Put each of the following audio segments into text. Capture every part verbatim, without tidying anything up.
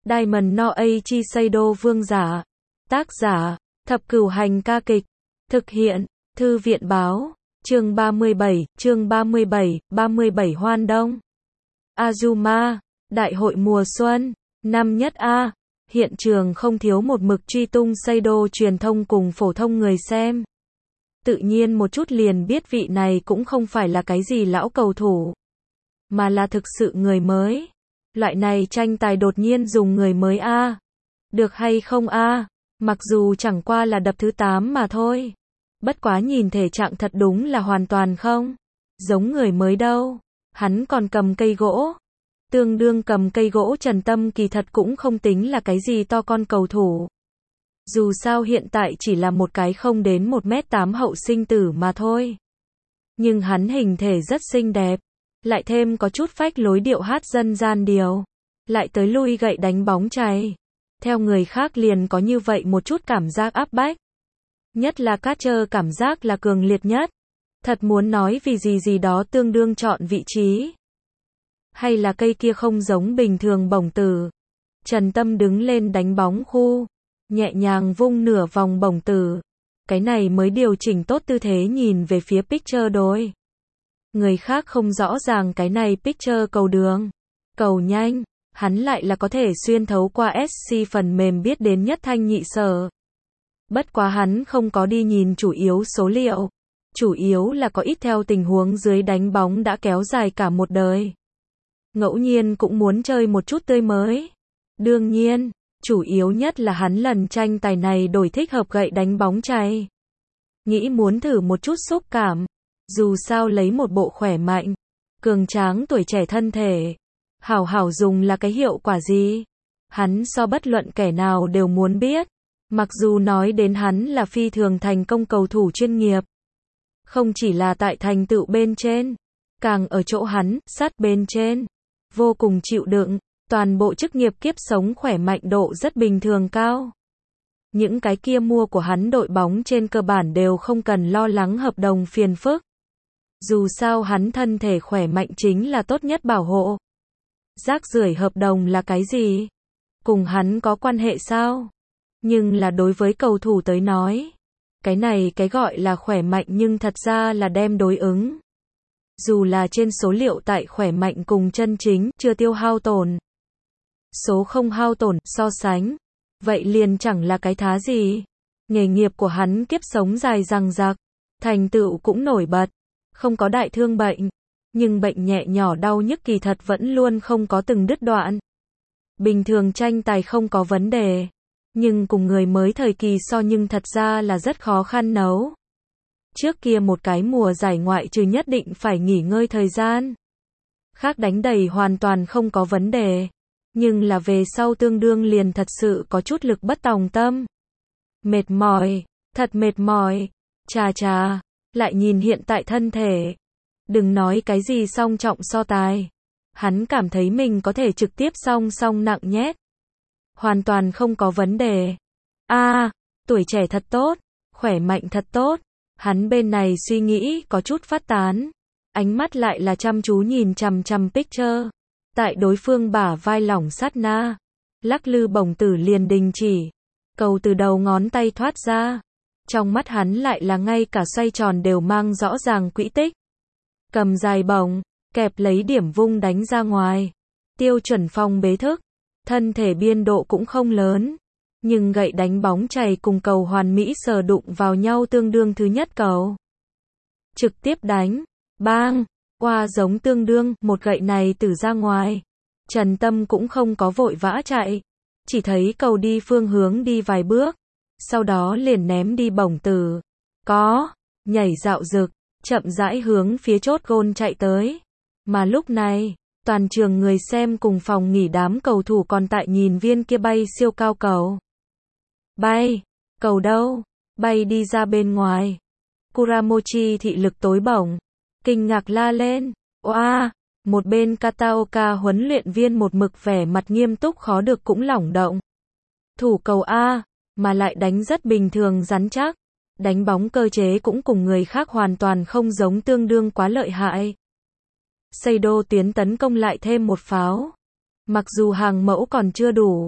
Diamond no Aichi Seido vương giả. Tác giả, Thập Cửu Hành ca kịch. Thực hiện, Thư viện báo. Chương ba mươi bảy, chương ba mươi bảy, ba mươi bảy Hoan Đông. Azuma, Đại hội mùa xuân, năm nhất A. Hiện trường không thiếu một mực truy tung Seido truyền thông cùng phổ thông người xem. Tự nhiên một chút liền biết vị này cũng không phải là cái gì lão cầu thủ, mà là thực sự người mới. Loại này tranh tài đột nhiên dùng người mới A. Được hay không A? Mặc dù chẳng qua là đập thứ tám mà thôi. Bất quá nhìn thể trạng thật đúng là hoàn toàn không giống người mới đâu. Hắn còn cầm cây gỗ. Tương đương cầm cây gỗ Trần Tâm kỳ thật cũng không tính là cái gì to con cầu thủ. Dù sao hiện tại chỉ là một cái không đến một mét tám hậu sinh tử mà thôi. Nhưng hắn hình thể rất xinh đẹp. Lại thêm có chút phách lối điệu hát dân gian điều. Lại tới lui gậy đánh bóng chày. Theo người khác liền có như vậy một chút cảm giác áp bách. Nhất là Carter cảm giác là cường liệt nhất. Thật muốn nói vì gì gì đó tương đương chọn vị trí. Hay là cây kia không giống bình thường bổng tử. Trần Tâm đứng lên đánh bóng khu. Nhẹ nhàng vung nửa vòng bổng tử. Cái này mới điều chỉnh tốt tư thế nhìn về phía pitcher đối. Người khác không rõ ràng cái này pitcher cầu đường. Cầu nhanh. Hắn lại là có thể xuyên thấu qua ét xê phần mềm biết đến nhất thanh nhị sở. Bất quá hắn không có đi nhìn chủ yếu số liệu. Chủ yếu là có ít theo tình huống dưới đánh bóng đã kéo dài cả một đời. Ngẫu nhiên cũng muốn chơi một chút tươi mới. Đương nhiên, chủ yếu nhất là hắn lần tranh tài này đổi thích hợp gậy đánh bóng chày. Nghĩ muốn thử một chút xúc cảm. Dù sao lấy một bộ khỏe mạnh, cường tráng tuổi trẻ thân thể. Hảo hảo dùng là cái hiệu quả gì? Hắn so bất luận kẻ nào đều muốn biết. Mặc dù nói đến hắn là phi thường thành công cầu thủ chuyên nghiệp. Không chỉ là tại thành tựu bên trên. Càng ở chỗ hắn, sát bên trên. Vô cùng chịu đựng. Toàn bộ chức nghiệp kiếp sống khỏe mạnh độ rất bình thường cao. Những cái kia mua của hắn đội bóng trên cơ bản đều không cần lo lắng hợp đồng phiền phức. Dù sao hắn thân thể khỏe mạnh chính là tốt nhất bảo hộ. Rác rưởi hợp đồng là cái gì? Cùng hắn có quan hệ sao? Nhưng là đối với cầu thủ tới nói. Cái này cái gọi là khỏe mạnh nhưng thật ra là đem đối ứng. Dù là trên số liệu tại khỏe mạnh cùng chân chính chưa tiêu hao tổn. Số không hao tổn so sánh. Vậy liền chẳng là cái thá gì. Nghề nghiệp của hắn kiếp sống dài dằng dặc. Thành tựu cũng nổi bật. Không có đại thương bệnh. Nhưng bệnh nhẹ nhỏ đau nhức kỳ thật vẫn luôn không có từng đứt đoạn. Bình thường tranh tài không có vấn đề. Nhưng cùng người mới thời kỳ so nhưng thật ra là rất khó khăn nấu. Trước kia một cái mùa giải ngoại trừ nhất định phải nghỉ ngơi thời gian. Khác đánh đầy hoàn toàn không có vấn đề. Nhưng là về sau tương đương liền thật sự có chút lực bất tòng tâm. Mệt mỏi, thật mệt mỏi. Chà chà, lại nhìn hiện tại thân thể. Đừng nói cái gì song trọng so tài. Hắn cảm thấy mình có thể trực tiếp song song nặng nhét. Hoàn toàn không có vấn đề. A, à, tuổi trẻ thật tốt, khỏe mạnh thật tốt. Hắn bên này suy nghĩ có chút phát tán. Ánh mắt lại là chăm chú nhìn chằm chằm pitcher. Tại đối phương bả vai lỏng sát na. Lắc lư bổng tử liền đình chỉ. Cầu từ đầu ngón tay thoát ra. Trong mắt hắn lại là ngay cả xoay tròn đều mang rõ ràng quỹ tích. Cầm dài bổng, kẹp lấy điểm vung đánh ra ngoài. Tiêu chuẩn phong bế thức. Thân thể biên độ cũng không lớn. Nhưng gậy đánh bóng chày cùng cầu hoàn mỹ sờ đụng vào nhau tương đương thứ nhất cầu. Trực tiếp đánh. Bang. Qua giống tương đương. Một gậy này từ ra ngoài. Trần Tâm cũng không có vội vã chạy. Chỉ thấy cầu đi phương hướng đi vài bước. Sau đó liền ném đi bổng tử. Có. Nhảy dạo rực. Chậm rãi hướng phía chốt gôn chạy tới. Mà lúc này, toàn trường người xem cùng phòng nghỉ đám cầu thủ còn tại nhìn viên kia bay siêu cao cầu. Bay, cầu đâu? Bay đi ra bên ngoài. Kuramochi thị lực tối bổng. Kinh ngạc la lên. Oa, một bên Kataoka huấn luyện viên một mực vẻ mặt nghiêm túc khó được cũng lỏng động. Thủ cầu A, mà lại đánh rất bình thường rắn chắc. Đánh bóng cơ chế cũng cùng người khác hoàn toàn không giống tương đương quá lợi hại. Seido tuyến tấn công lại thêm một pháo. Mặc dù hàng mẫu còn chưa đủ,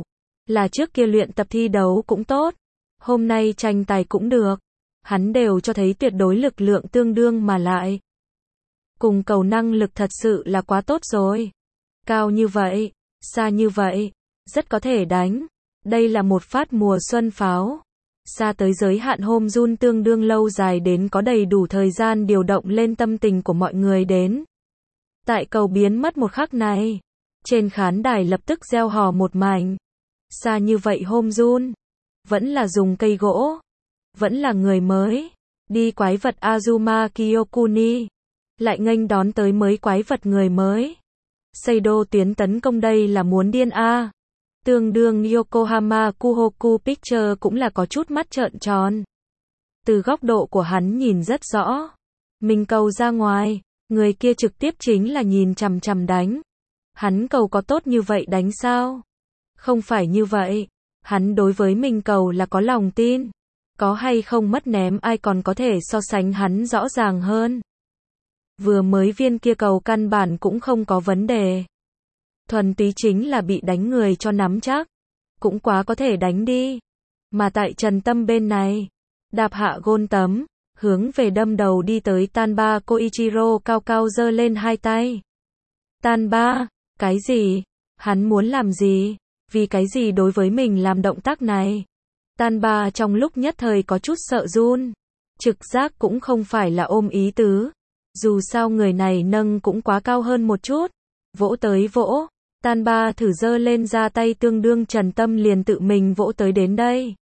Là trước kia luyện tập thi đấu cũng tốt, hôm nay tranh tài cũng được. Hắn đều cho thấy tuyệt đối lực lượng tương đương mà lại. Cùng cầu năng lực thật sự là quá tốt rồi. Cao như vậy, xa như vậy, rất có thể đánh. Đây là một phát mùa xuân pháo. Xa tới giới hạn home run tương đương lâu dài đến có đầy đủ thời gian điều động lên tâm tình của mọi người đến. Tại cầu biến mất một khắc này, trên khán đài lập tức reo hò một mảnh. Xa như vậy home run, vẫn là dùng cây gỗ, vẫn là người mới. Đi quái vật Azuma Kyokuni, lại nghênh đón tới mới quái vật người mới. Seido tuyến tấn công đây là muốn điên a. À. Tương đương Yokohama Kuhoku Picture cũng là có chút mắt trợn tròn. Từ góc độ của hắn nhìn rất rõ. Mình cầu ra ngoài, người kia trực tiếp chính là nhìn chằm chằm đánh. Hắn cầu có tốt như vậy đánh sao? Không phải như vậy. Hắn đối với mình cầu là có lòng tin. Có hay không mất ném ai còn có thể so sánh hắn rõ ràng hơn. Vừa mới viên kia cầu căn bản cũng không có vấn đề. Thuần túy chính là bị đánh người cho nắm chắc. Cũng quá có thể đánh đi. Mà tại Trần Tâm bên này, đạp hạ gôn tấm, hướng về đâm đầu đi tới Tanba Koichiro cao cao giơ lên hai tay. Tanba, cái gì? Hắn muốn làm gì? Vì cái gì đối với mình làm động tác này? Tanba trong lúc nhất thời có chút sợ run. Trực giác cũng không phải là ôm ý tứ. Dù sao người này nâng cũng quá cao hơn một chút. Vỗ tới vỗ. Tanba thử giơ lên ra tay tương đương Trần Tâm liền tự mình vỗ tới đến đây.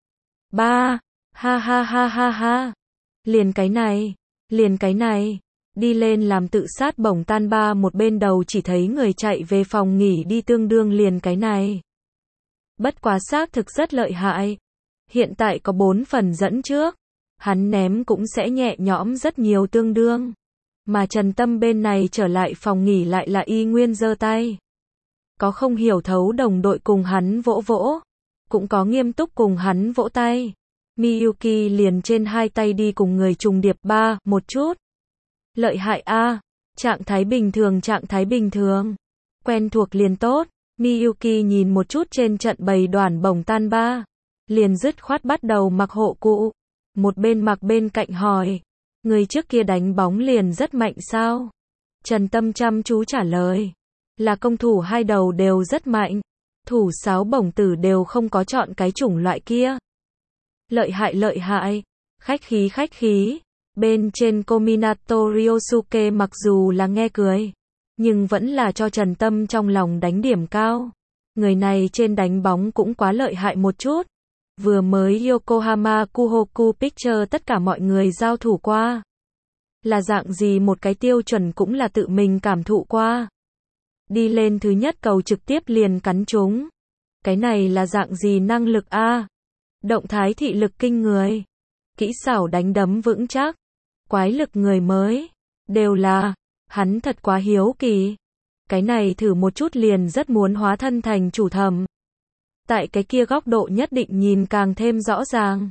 Ba. Ha ha ha ha ha. Liền cái này. Liền cái này. Đi lên làm tự sát bổng Tanba một bên đầu chỉ thấy người chạy về phòng nghỉ đi tương đương liền cái này. Bất quá xác thực rất lợi hại. Hiện tại có bốn phần dẫn trước. Hắn ném cũng sẽ nhẹ nhõm rất nhiều tương đương. Mà Trần Tâm bên này trở lại phòng nghỉ lại là y nguyên giơ tay. Có không hiểu thấu đồng đội cùng hắn vỗ vỗ. Cũng có nghiêm túc cùng hắn vỗ tay. Miyuki liền trên hai tay đi cùng người trùng điệp ba, một chút. Lợi hại a, à. Trạng thái bình thường trạng thái bình thường. Quen thuộc liền tốt. Miyuki nhìn một chút trên trận bầy đoàn bổng Tanba. Liền dứt khoát bắt đầu mặc hộ cụ. Một bên mặc bên cạnh hỏi. Người trước kia đánh bóng liền rất mạnh sao? Trần Tâm chăm chú trả lời. Là công thủ hai đầu đều rất mạnh. Thủ sáo bổng tử đều không có chọn cái chủng loại kia. Lợi hại lợi hại. Khách khí khách khí. Bên trên Kominato Ryosuke mặc dù là nghe cười. Nhưng vẫn là cho Trần Tâm trong lòng đánh điểm cao. Người này trên đánh bóng cũng quá lợi hại một chút. Vừa mới Yokohama Kuhoku Picture tất cả mọi người giao thủ qua. Là dạng gì một cái tiêu chuẩn cũng là tự mình cảm thụ qua. Đi lên thứ nhất cầu trực tiếp liền cắn trúng. Cái này là dạng gì năng lực a? À? Động thái thị lực kinh người. Kỹ xảo đánh đấm vững chắc. Quái lực người mới. Đều là. Hắn thật quá hiếu kỳ. Cái này thử một chút liền rất muốn hóa thân thành chủ thầm. Tại cái kia góc độ nhất định nhìn càng thêm rõ ràng.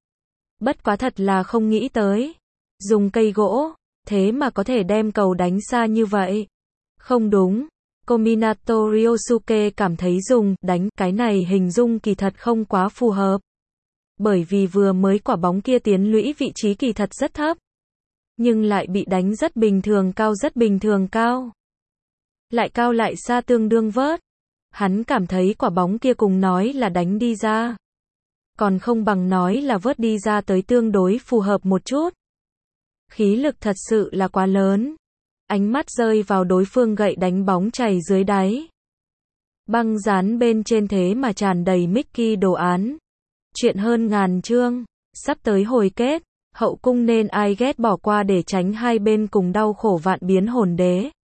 Bất quá thật là không nghĩ tới. Dùng cây gỗ, thế mà có thể đem cầu đánh xa như vậy. Không đúng. Kominato Ryosuke cảm thấy dùng, đánh, cái này hình dung kỳ thật không quá phù hợp. Bởi vì vừa mới quả bóng kia tiến lũy vị trí kỳ thật rất thấp. Nhưng lại bị đánh rất bình thường cao rất bình thường cao. Lại cao lại xa tương đương vớt. Hắn cảm thấy quả bóng kia cùng nói là đánh đi ra. Còn không bằng nói là vớt đi ra tới tương đối phù hợp một chút. Khí lực thật sự là quá lớn. Ánh mắt rơi vào đối phương gậy đánh bóng chảy dưới đáy. Băng dán bên trên thế mà tràn đầy Mickey đồ án. Chuyện hơn ngàn chương. Sắp tới hồi kết. Hậu cung nên ai ghét bỏ qua để tránh hai bên cùng đau khổ vạn biến hồn đế.